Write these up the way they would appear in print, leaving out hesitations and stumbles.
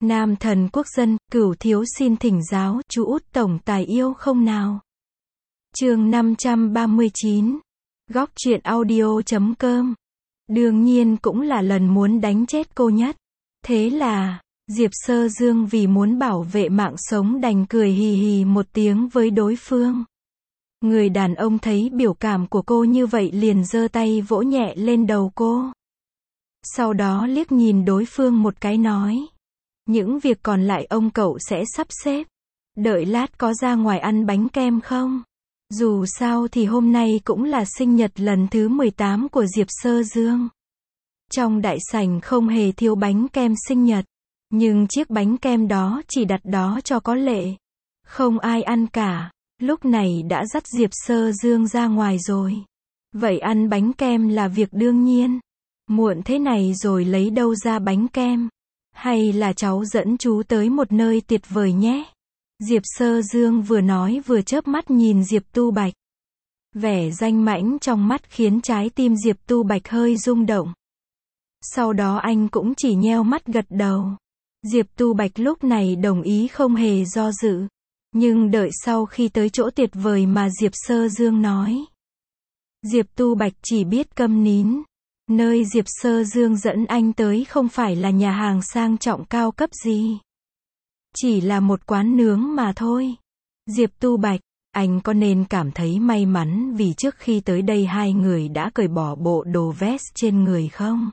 Nam thần quốc dân, Cửu thiếu xin thỉnh giáo, chú út tổng tài yêu không nào? Chương 539. Góc truyện audio.com. Đương nhiên cũng là lần muốn đánh chết cô nhất. Thế là, Diệp Sơ Dương vì muốn bảo vệ mạng sống đành cười hì hì một tiếng với đối phương. Người đàn ông thấy biểu cảm của cô như vậy liền giơ tay vỗ nhẹ lên đầu cô. Sau đó liếc nhìn đối phương một cái nói. Những việc còn lại ông cậu sẽ sắp xếp. Đợi lát có ra ngoài ăn bánh kem không? Dù sao thì hôm nay cũng là sinh nhật lần thứ 18 của Diệp Sơ Dương. Trong đại sảnh không hề thiếu bánh kem sinh nhật. Nhưng chiếc bánh kem đó chỉ đặt đó cho có lệ. Không ai ăn cả. Lúc này đã dắt Diệp Sơ Dương ra ngoài rồi. Vậy ăn bánh kem là việc đương nhiên. Muộn thế này rồi lấy đâu ra bánh kem? Hay là cháu dẫn chú tới một nơi tuyệt vời nhé? Diệp Sơ Dương vừa nói vừa chớp mắt nhìn Diệp Tu Bạch. Vẻ danh mãnh trong mắt khiến trái tim Diệp Tu Bạch hơi rung động. Sau đó anh cũng chỉ nheo mắt gật đầu. Diệp Tu Bạch lúc này đồng ý không hề do dự. Nhưng đợi sau khi tới chỗ tuyệt vời mà Diệp Sơ Dương nói. Diệp Tu Bạch chỉ biết câm nín. Nơi Diệp Sơ Dương dẫn anh tới không phải là nhà hàng sang trọng cao cấp gì. Chỉ là một quán nướng mà thôi. Diệp Tu Bạch, anh có nên cảm thấy may mắn vì trước khi tới đây hai người đã cởi bỏ bộ đồ vest trên người không?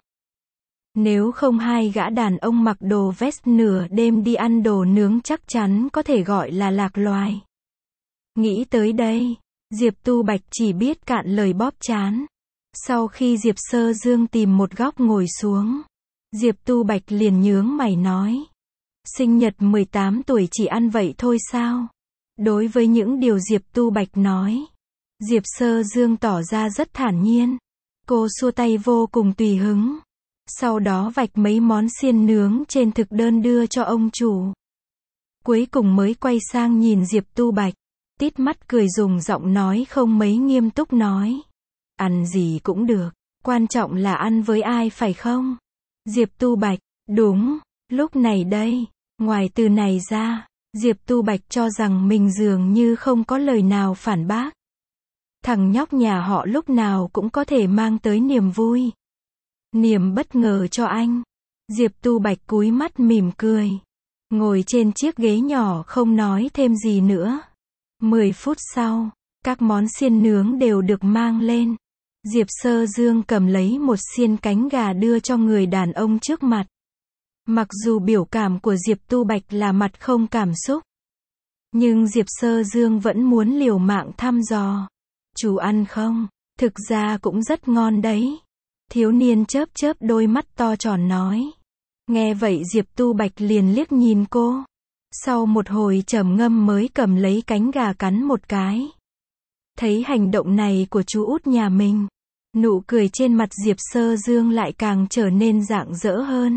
Nếu không hai gã đàn ông mặc đồ vest nửa đêm đi ăn đồ nướng chắc chắn có thể gọi là lạc loài. Nghĩ tới đây, Diệp Tu Bạch chỉ biết cạn lời bóp trán. Sau khi Diệp Sơ Dương tìm một góc ngồi xuống, Diệp Tu Bạch liền nhướng mày nói. Sinh nhật 18 tuổi chỉ ăn vậy thôi sao? Đối với những điều Diệp Tu Bạch nói, Diệp Sơ Dương tỏ ra rất thản nhiên. Cô xua tay vô cùng tùy hứng. Sau đó vạch mấy món xiên nướng trên thực đơn đưa cho ông chủ. Cuối cùng mới quay sang nhìn Diệp Tu Bạch, tít mắt cười dùng giọng nói không mấy nghiêm túc nói. Ăn gì cũng được, quan trọng là ăn với ai phải không? Diệp Tu Bạch, đúng, lúc này đây, ngoài từ này ra, Diệp Tu Bạch cho rằng mình dường như không có lời nào phản bác. Thằng nhóc nhà họ lúc nào cũng có thể mang tới niềm vui, niềm bất ngờ cho anh. Diệp Tu Bạch cúi mắt mỉm cười, ngồi trên chiếc ghế nhỏ không nói thêm gì nữa. 10 phút sau, các món xiên nướng đều được mang lên. Diệp Sơ Dương cầm lấy một xiên cánh gà đưa cho người đàn ông trước mặt. Mặc dù biểu cảm của Diệp Tu Bạch là mặt không cảm xúc, nhưng Diệp Sơ Dương vẫn muốn liều mạng thăm dò. Chú ăn không? Thực ra cũng rất ngon đấy. Thiếu niên chớp chớp đôi mắt to tròn nói. Nghe vậy Diệp Tu Bạch liền liếc nhìn cô. Sau một hồi trầm ngâm mới cầm lấy cánh gà cắn một cái. Thấy hành động này của chú út nhà mình, nụ cười trên mặt Diệp Sơ Dương lại càng trở nên rạng rỡ hơn.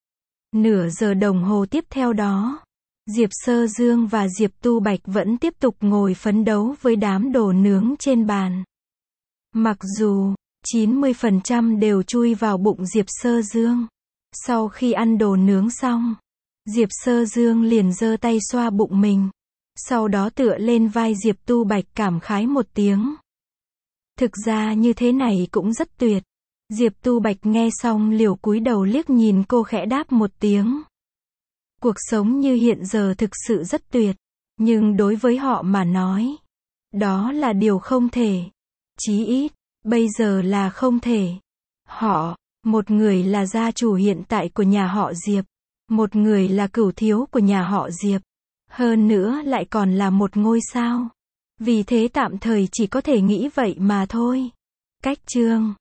Nửa giờ đồng hồ tiếp theo đó, Diệp Sơ Dương và Diệp Tu Bạch vẫn tiếp tục ngồi phấn đấu với đám đồ nướng trên bàn. Mặc dù 90% đều chui vào bụng Diệp Sơ Dương. Sau khi ăn đồ nướng xong, Diệp Sơ Dương liền giơ tay xoa bụng mình. Sau đó tựa lên vai Diệp Tu Bạch cảm khái một tiếng. Thực ra như thế này cũng rất tuyệt. Diệp Tu Bạch nghe xong liều cúi đầu liếc nhìn cô khẽ đáp một tiếng. Cuộc sống như hiện giờ thực sự rất tuyệt. Nhưng đối với họ mà nói, đó là điều không thể. Chí ít, bây giờ là không thể. Họ, một người là gia chủ hiện tại của nhà họ Diệp. Một người là cửu thiếu của nhà họ Diệp. Hơn nữa lại còn là một ngôi sao. Vì thế tạm thời chỉ có thể nghĩ vậy mà thôi. Cách chương